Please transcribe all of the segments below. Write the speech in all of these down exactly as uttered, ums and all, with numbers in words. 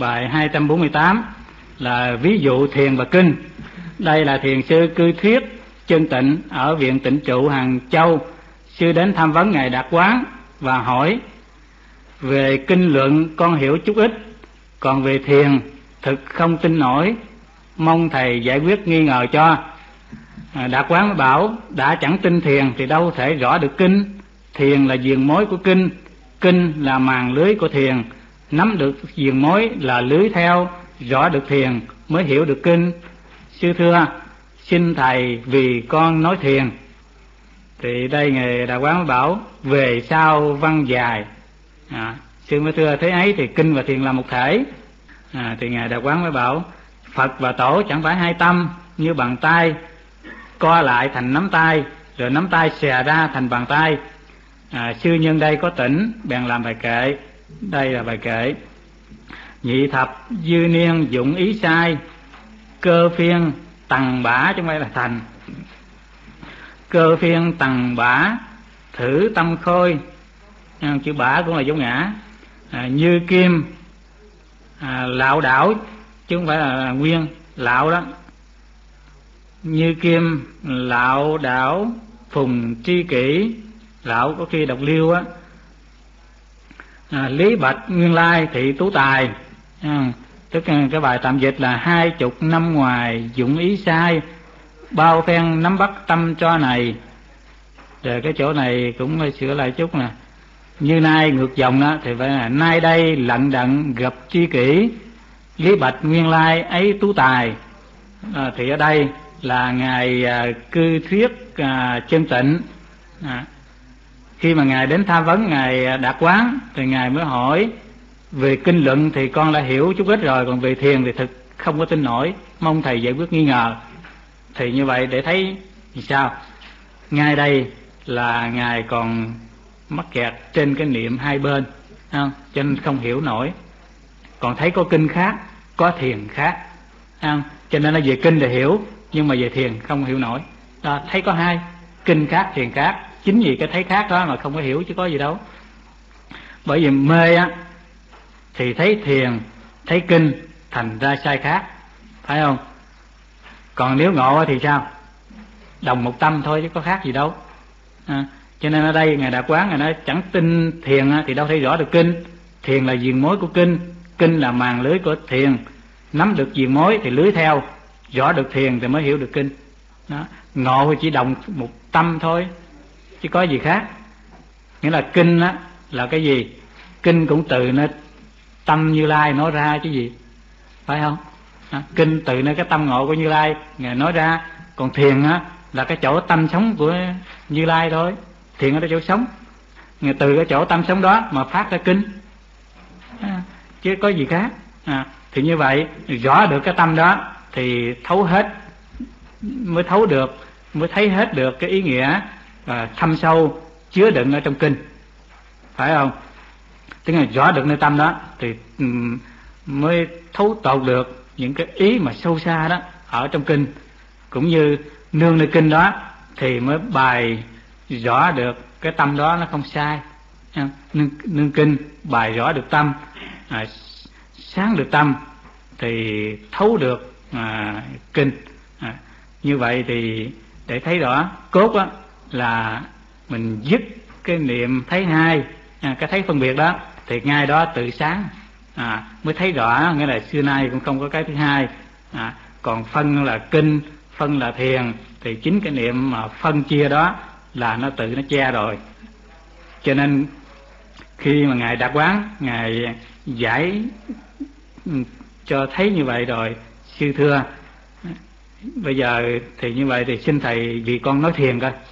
bài hai trăm bốn mươi tám là ví dụ thiền và kinh. Đây là thiền sư Cư Thuyết Chân Tịnh ở viện Tịnh Trụ Hàng Châu. Sư đến tham vấn ngài Đạt Quán và hỏi: về kinh luận con hiểu chút ít, còn về thiền thực không tin nổi, mong thầy giải quyết nghi ngờ cho. à, Đạt Quán mới bảo: đã chẳng tin thiền thì đâu thể rõ được kinh. Thiền là viền mối của kinh, kinh là màn lưới của thiền. Nắm được viền mối là lưới theo, rõ được thiền mới hiểu được kinh. Sư thưa, xin thầy vì con nói thiền. Thì đây ngài Đạt Quán mới bảo: về sau văn dài. à, Sư mới thưa: thế ấy thì kinh và thiền là một thể. à, Thì ngài Đạt Quán mới bảo: Phật và Tổ chẳng phải hai tâm, như bàn tay co lại thành nắm tay, rồi nắm tay xè ra thành bàn tay. à, Sư nhân đây có tỉnh bèn làm bài kệ. Đây là bài kệ: nhị thập dư niên dụng ý sai, cơ phiên tầng bả, chứ không phải là thành. Cơ phiên tầng bả thử tâm khôi. Chữ bả cũng là dấu ngã. à, Như kim à, lạo đảo, chứ không phải là nguyên. Lạo đó. Như kim lạo đảo phùng tri kỷ. Lạo có khi đọc liêu á. à, Lý bạch nguyên lai thị tú tài. à, Tức là cái bài tạm dịch là: hai chục năm ngoài dụng ý sai, bao phen nắm bắt tâm cho này. Rồi cái chỗ này cũng phải sửa lại chút nè. Như nay ngược dòng đó thì phải là: nay đây lận đận gặp tri kỷ, lý bạch nguyên lai ấy tú tài. à, Thì ở đây là ngài à, Cư Thuyết à, Chân Tịnh. à, Khi mà ngài đến tham vấn ngài Đạt Quán thì ngài mới hỏi: về kinh luận thì con đã hiểu chút ít rồi, còn về thiền thì thực không có tin nổi, mong thầy giải quyết nghi ngờ. Thì như vậy để thấy thì sao? Ngay đây là ngài còn mắc kẹt trên cái niệm hai bên, không? Cho nên không hiểu nổi. Còn thấy có kinh khác, có thiền khác, không? Cho nên là về kinh thì hiểu, nhưng mà về thiền không hiểu nổi. Đó, thấy có hai, kinh khác, thiền khác. Chính vì cái thấy khác đó mà không có hiểu chứ có gì đâu. Bởi vì mê á thì thấy thiền, thấy kinh, thành ra sai khác, phải không? Còn nếu ngộ thì sao? Đồng một tâm thôi chứ có khác gì đâu. à, Cho nên ở đây ngài Đạt Quán ngài nói chẳng tin thiền thì đâu thấy rõ được kinh. Thiền là viền mối của kinh, kinh là màn lưới của thiền. Nắm được viền mối thì lưới theo, rõ được thiền thì mới hiểu được kinh. Đó. Ngộ chỉ đồng một tâm thôi chứ có gì khác. Nghĩa là kinh á là cái gì? Kinh cũng từ nơi tâm Như Lai nói ra chứ gì, phải không? à, Kinh từ nơi cái tâm ngộ của Như Lai ngài nói ra. Còn thiền á là cái chỗ tâm sống của Như Lai thôi. Thiền ở cái chỗ sống, ngài từ cái chỗ tâm sống đó mà phát ra kinh, à, chứ có gì khác. à, Thì như vậy rõ được cái tâm đó thì thấu hết, mới thấu được, mới thấy hết được cái ý nghĩa và thâm sâu chứa đựng ở trong kinh, phải không? Tức là rõ được nơi tâm đó thì um, mới thấu tột được những cái ý mà sâu xa đó ở trong kinh. Cũng như nương nơi kinh đó thì mới bài rõ được cái tâm đó nó không sai. Nương, nương kinh bài rõ được tâm, à, sáng được tâm thì thấu được à, kinh. à, Như vậy thì để thấy rõ cốt đó là mình dứt cái niệm thấy hai, à, cái thấy phân biệt đó thì ngay đó tự sáng, à, mới thấy rõ. Nghĩa là xưa nay cũng không có cái thứ hai. à, Còn phân là kinh, phân là thiền thì chính cái niệm mà phân chia đó là nó tự nó che rồi. Cho nên khi mà ngài Đạt Quán ngài giải cho thấy như vậy rồi: sư thưa, bây giờ thì như vậy thì xin thầy vì con nói thiền coi.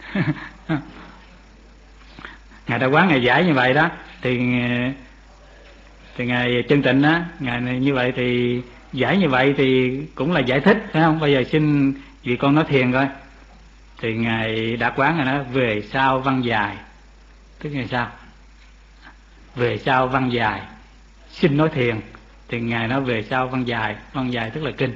Ngài Đạt Quán ngài giải như vậy đó thì thì ngài Chân Tịnh đó, ngài này như vậy thì giải như vậy thì cũng là giải thích, phải không? Bây giờ xin vì con nói thiền coi. Thì ngài Đạt Quán ngài nói: về sau văn dài. Tức là sao? Về sau văn dài, xin nói thiền. Thì ngài nói về sau văn dài. Văn dài tức là kinh.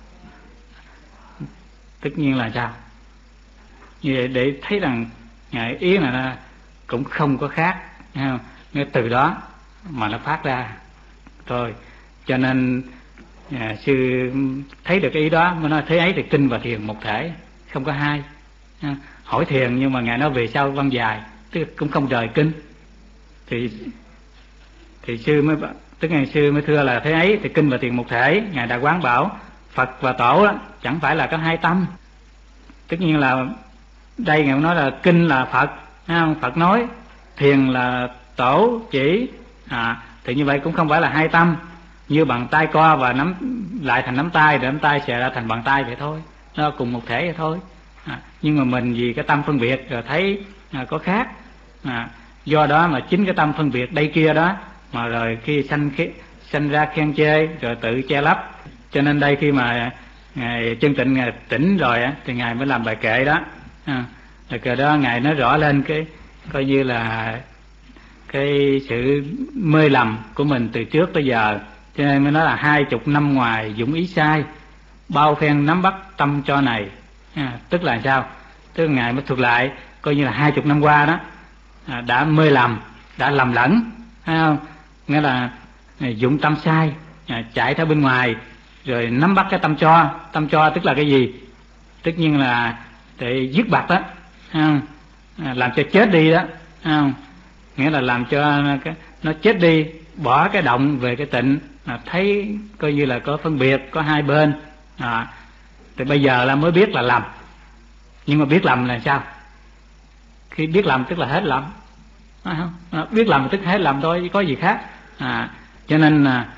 Tất nhiên là sao? Như vậy để thấy rằng ngài ý là cũng không có khác, thấy không? Ngay từ đó mà nó phát ra thôi. Cho nên à, sư thấy được cái ý đó mới nói thế ấy thì kinh và thiền một thể, không có hai. À, hỏi thiền nhưng mà ngài nói về sau văn dài, tức cũng không rời kinh. Thì thì sư mới tức ngày sư mới thưa là thế ấy thì kinh và thiền một thể. Ngài đã quán bảo Phật và Tổ đó, chẳng phải là có hai tâm. Tất nhiên là đây ngài nói là kinh là Phật, không? Phật nói, thiền là Tổ chỉ, à, thì như vậy cũng không phải là hai tâm. Như bàn tay co và nắm lại thành nắm tay, rồi nắm tay xòe ra thành bàn tay vậy thôi, nó cùng một thể vậy thôi. À, nhưng mà mình vì cái tâm phân biệt rồi thấy à, có khác, à, do đó mà chính cái tâm phân biệt đây kia đó mà rồi khi sanh khi sanh ra khen chê rồi tự che lấp. Cho nên đây khi mà ngài Chân Tịnh ngài tỉnh rồi á thì ngài mới làm bài kệ đó. À, bài kệ đó ngài nói rõ lên cái coi như là cái sự mê lầm của mình từ trước tới giờ. Cho nên mới nói là hai chục năm ngoài dũng ý sai, bao phen nắm bắt tâm cho này. À, tức là sao? Tức là ngài mới thuật lại coi như là hai chục năm qua đó à, đã mê lầm, đã lầm lẫn, thấy không? Nghĩa là dụng tâm sai, à, chạy theo bên ngoài rồi nắm bắt cái tâm cho. Tâm cho tức là cái gì? Tất nhiên là để giết bạc đó, à, làm cho chết đi đó, à, nghĩa là làm cho cái, nó chết đi, bỏ cái động về cái tịnh, à, thấy coi như là có phân biệt, có hai bên. À, thì bây giờ là mới biết là lầm. Nhưng mà biết lầm là sao? Khi biết lầm tức là hết lầm, phải không? À, biết lầm tức hết lầm thôi, có gì khác. À, cho nên à,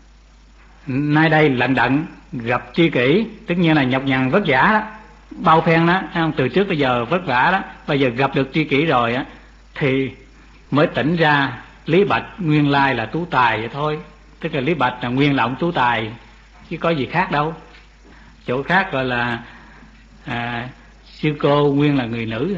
nay đây lận đận gặp tri kỷ, tất nhiên là nhọc nhằn vất vả đó, bao phen đó, không? Từ trước tới giờ vất vả đó, bây giờ gặp được tri kỷ rồi á thì mới tỉnh ra Lý Bạch nguyên lai là Tú Tài vậy thôi. Tức là Lý Bạch là nguyên là ông Tú Tài, chứ có gì khác đâu. Chỗ khác gọi là à, sư cô nguyên là người nữ.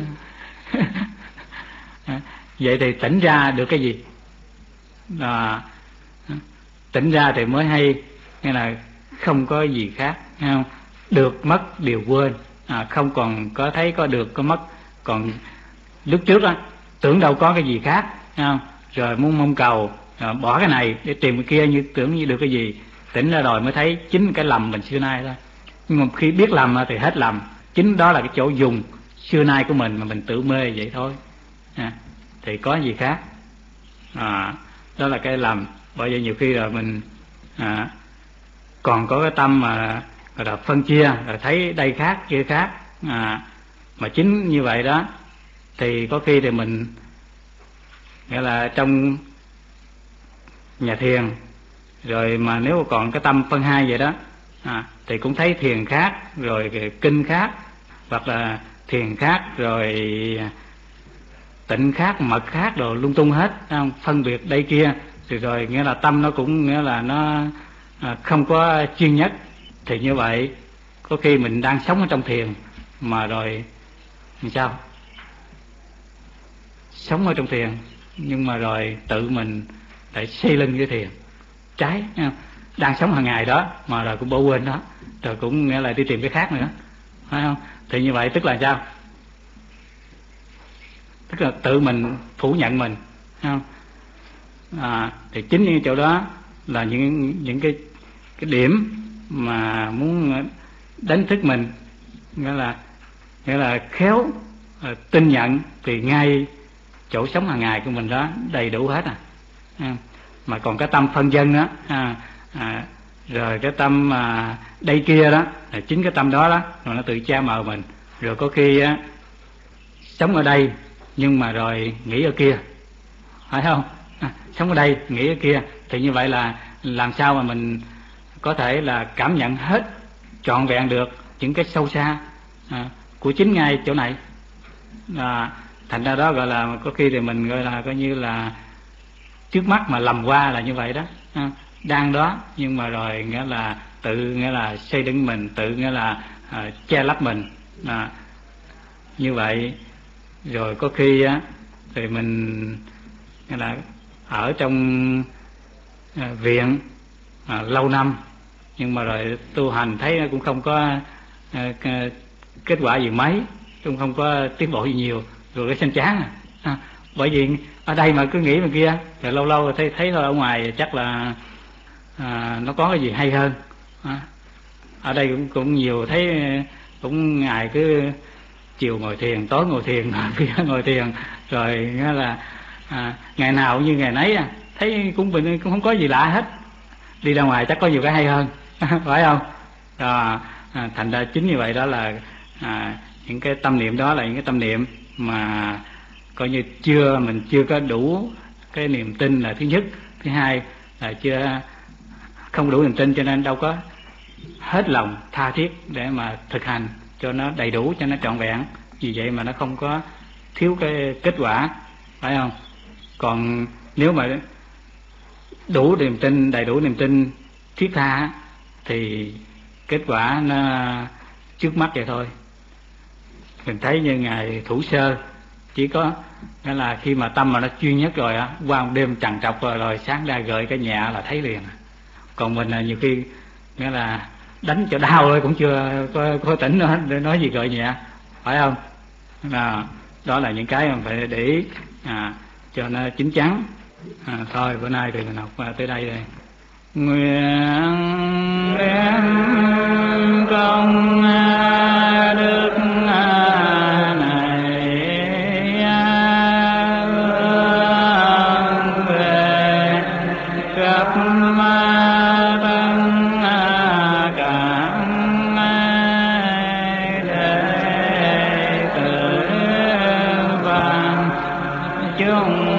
Vậy thì tỉnh ra được cái gì? À, tỉnh ra thì mới hay, nghĩa là không có gì khác, không? Được mất đều quên, à, không còn có thấy có được có mất. Còn lúc trước á tưởng đâu có cái gì khác, không? Rồi muốn mong cầu à, bỏ cái này để tìm cái kia, như tưởng như được cái gì. Tỉnh ra rồi mới thấy chính cái lầm mình xưa nay thôi. Nhưng mà khi biết lầm thì hết lầm. Chính đó là cái chỗ dùng xưa nay của mình mà mình tự mê vậy thôi, à, thì có gì khác. À, đó là cái lầm. Bởi vậy nhiều khi là mình à, còn có cái tâm mà gọi là phân chia, rồi thấy đây khác kia khác, à, mà chính như vậy đó thì có khi thì mình nghĩa là trong nhà thiền rồi mà nếu còn cái tâm phân hai vậy đó, à, thì cũng thấy thiền khác rồi kinh khác, hoặc là thiền khác rồi tịnh khác, mật khác, đồ lung tung hết, không? Phân biệt đây kia rồi, rồi nghĩa là tâm nó cũng nghĩa là nó à, không có chuyên nhất. Thì như vậy có khi mình đang sống ở trong thiền mà rồi làm sao? Sống ở trong thiền nhưng mà rồi tự mình lại xây lưng với thiền, trái, không? Đang sống hàng ngày đó mà rồi cũng bỏ quên đó, rồi cũng nghĩa là đi tìm cái khác nữa, phải không? Thì như vậy tức là sao? Tức là tự mình phủ nhận mình, không? À, thì chính những chỗ đó là những những cái cái điểm mà muốn đánh thức mình, nghĩa là nghĩa là khéo à, tin nhận thì ngay chỗ sống hàng ngày của mình đó đầy đủ hết à, à mà còn cái tâm phân dân đó, à, à, rồi cái tâm à, đây kia đó, là chính cái tâm đó đó rồi nó tự che mờ mình. Rồi có khi á, sống ở đây nhưng mà rồi nghĩ ở kia, phải không? À, sống ở đây nghĩ ở kia, thì như vậy là làm sao mà mình có thể là cảm nhận hết trọn vẹn được những cái sâu xa à, của chính ngay chỗ này. À, thành ra đó gọi là có khi thì mình gọi là coi như là trước mắt mà lầm qua là như vậy đó, à, đang đó nhưng mà rồi nghĩa là tự nghĩa là xây dựng mình, tự nghĩa là à, che lấp mình, à, như vậy. Rồi có khi á thì mình nghĩa là ở trong à, viện à, lâu năm nhưng mà rồi tu hành thấy nó cũng không có à, kết quả gì mấy, cũng không có tiến bộ gì nhiều, rồi cái sanh chán à. À, bởi vì ở đây mà cứ nghĩ bên kia, rồi lâu lâu rồi thấy thấy thôi, ở ngoài chắc là à, nó có cái gì hay hơn. À, ở đây cũng cũng nhiều thấy cũng ngài cứ chiều ngồi thiền, tối ngồi thiền, kia ngồi thiền, rồi nghĩa là à, ngày nào cũng như ngày nấy, à, thấy cũng bình cũng không có gì lạ hết. Đi ra ngoài chắc có nhiều cái hay hơn phải không? Rồi, à, thành ra chính như vậy đó là à, những cái tâm niệm đó là những cái tâm niệm mà coi như chưa mình chưa có đủ cái niềm tin là thứ nhất, thứ hai là chưa không đủ niềm tin, cho nên đâu có hết lòng tha thiết để mà thực hành cho nó đầy đủ, cho nó trọn vẹn. Vì vậy mà nó không có thiếu cái kết quả, phải không? Còn nếu mà đủ niềm tin, đầy đủ niềm tin thiết tha thì kết quả nó trước mắt vậy thôi. Mình thấy như ngài Thủ Sơ chỉ có nghĩa là khi mà tâm mà nó chuyên nhất rồi á, qua một đêm trằn trọc rồi, rồi sáng ra gợi cái nhẹ là thấy liền. Còn mình là nhiều khi nghĩa là đánh cho đau thôi cũng chưa có, có tỉnh nữa để nói gì gợi nhẹ, phải không? Là đó là những cái mà phải để ý à, cho nó chín chắn. À, thôi bữa nay thì mình học tới đây rồi. Nguyện đem công đức này về khắp thân các đệ tử vạn chúng